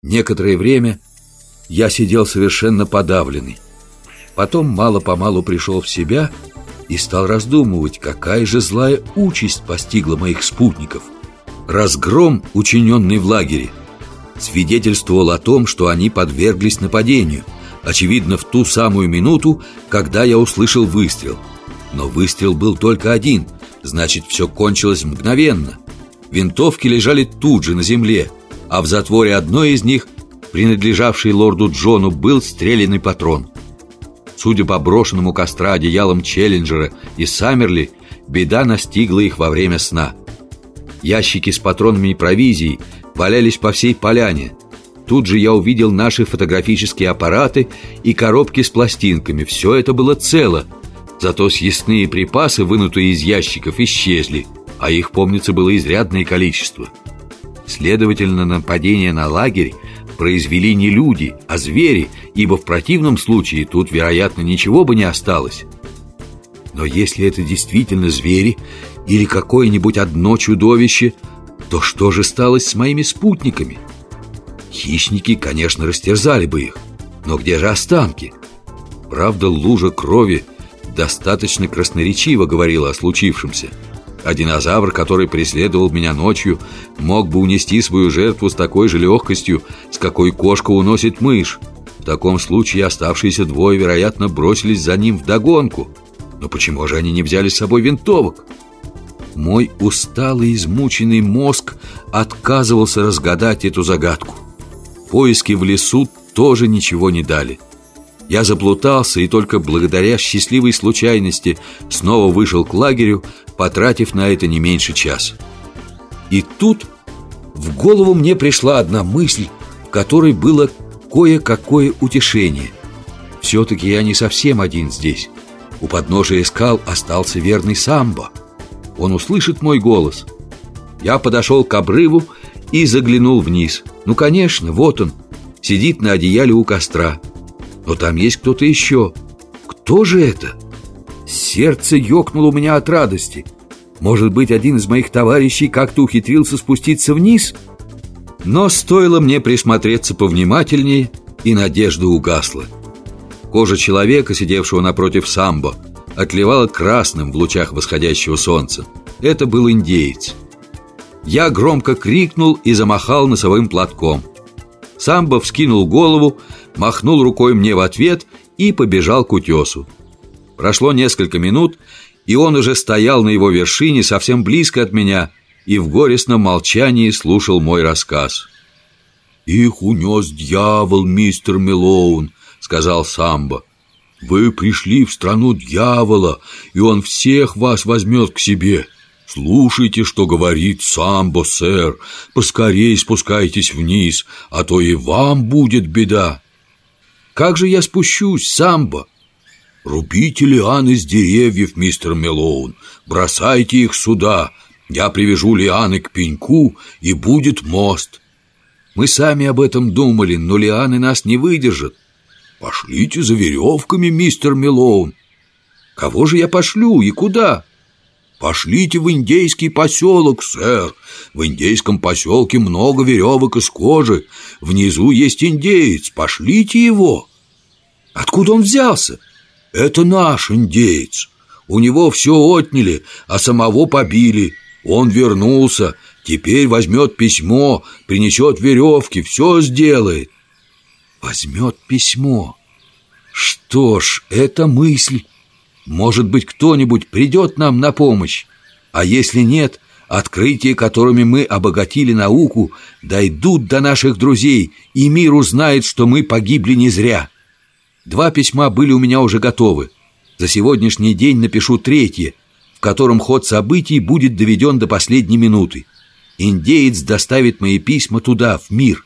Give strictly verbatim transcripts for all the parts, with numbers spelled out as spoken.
Некоторое время я сидел совершенно подавленный. Потом мало-помалу пришел в себя и стал раздумывать, какая же злая участь постигла моих спутников. Разгром, учиненный в лагере, свидетельствовал о том, что они подверглись нападению, очевидно, в ту самую минуту, когда я услышал выстрел. Но выстрел был только один, значит, все кончилось мгновенно. Винтовки лежали тут же на земле, а в затворе одной из них, принадлежавшей лорду Джону, был стрелянный патрон. Судя по брошенному костра одеялам Челленджера и Саммерли, беда настигла их во время сна. Ящики с патронами и провизией валялись по всей поляне. Тут же я увидел наши фотографические аппараты и коробки с пластинками. Все это было цело, зато съестные припасы, вынутые из ящиков, исчезли, а их, помнится, было изрядное количество. Следовательно, нападение на лагерь произвели не люди, а звери, ибо в противном случае тут, вероятно, ничего бы не осталось. Но если это действительно звери или какое-нибудь одно чудовище, то что же стало с моими спутниками? Хищники, конечно, растерзали бы их, но где же останки? Правда, лужа крови достаточно красноречиво говорила о случившемся. А динозавр, который преследовал меня ночью, мог бы унести свою жертву с такой же легкостью, с какой кошка уносит мышь. В таком случае оставшиеся двое, вероятно, бросились за ним вдогонку. Но почему же они не взяли с собой винтовок? Мой усталый, измученный мозг отказывался разгадать эту загадку. Поиски в лесу тоже ничего не дали. Я заплутался и только благодаря счастливой случайности снова вышел к лагерю, потратив на это не меньше часа. И тут в голову мне пришла одна мысль, в которой было кое-какое утешение. Все-таки я не совсем один здесь. У подножия скал остался верный Самбо. Он услышит мой голос. Я подошел к обрыву и заглянул вниз. Ну, конечно, вот он, сидит на одеяле у костра. Но там есть кто-то еще. Кто же это? Сердце ёкнуло у меня от радости. Может быть, один из моих товарищей как-то ухитрился спуститься вниз? Но стоило мне присмотреться повнимательнее, и надежда угасла. Кожа человека, сидевшего напротив Самбо, отливала красным в лучах восходящего солнца. Это был индеец. Я громко крикнул и замахал носовым платком. Самбо вскинул голову, махнул рукой мне в ответ и побежал к утесу. Прошло несколько минут, и он уже стоял на его вершине совсем близко от меня и в горестном молчании слушал мой рассказ. «Их унес дьявол, мистер Мэлоун», — сказал Самбо. «Вы пришли в страну дьявола, и он всех вас возьмет к себе. Слушайте, что говорит Самбо, сэр. Поскорей спускайтесь вниз, а то и вам будет беда». «Как же я спущусь, Самбо?» «Рубите лианы с деревьев, мистер Мэлоун. Бросайте их сюда. Я привяжу лианы к пеньку, и будет мост». «Мы сами об этом думали, но лианы нас не выдержат». «Пошлите за веревками, мистер Мэлоун». «Кого же я пошлю и куда?» «Пошлите в индейский поселок, сэр. В индейском поселке много веревок из кожи. Внизу есть индеец. Пошлите его». «Откуда он взялся?» «Это наш индеец. У него все отняли, а самого побили. Он вернулся. Теперь возьмет письмо, принесет веревки, все сделает». «Возьмет письмо. Что ж, это мысль. Может быть, кто-нибудь придет нам на помощь. А если нет, открытия, которыми мы обогатили науку, дойдут до наших друзей, и мир узнает, что мы погибли не зря». Два письма были у меня уже готовы. За сегодняшний день напишу третье, в котором ход событий будет доведен до последней минуты. Индеец доставит мои письма туда, в мир.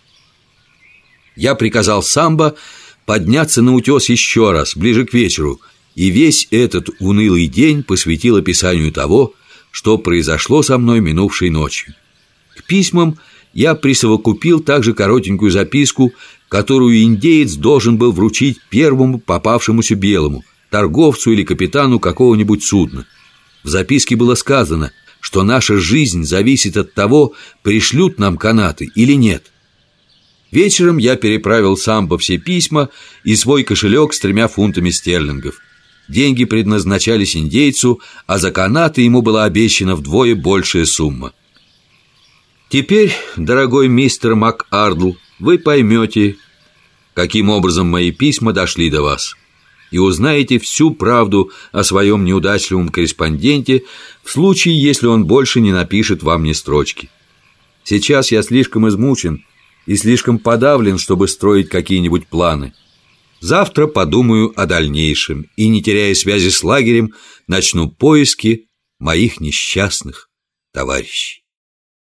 Я приказал Самбо подняться на утес еще раз, ближе к вечеру, и весь этот унылый день посвятил описанию того, что произошло со мной минувшей ночью. К письмам я присовокупил также коротенькую записку, которую индеец должен был вручить первому попавшемуся белому, торговцу или капитану какого-нибудь судна. В записке было сказано, что наша жизнь зависит от того, пришлют нам канаты или нет. Вечером я переправил сам все письма и свой кошелек с тремя фунтами стерлингов. Деньги предназначались индейцу, а за канаты ему была обещана вдвое большая сумма. Теперь, дорогой мистер МакАрдл, вы поймете, каким образом мои письма дошли до вас, и узнаете всю правду о своем неудачливом корреспонденте в случае, если он больше не напишет вам ни строчки. Сейчас я слишком измучен и слишком подавлен, чтобы строить какие-нибудь планы. Завтра подумаю о дальнейшем и, не теряя связи с лагерем, начну поиски моих несчастных товарищей.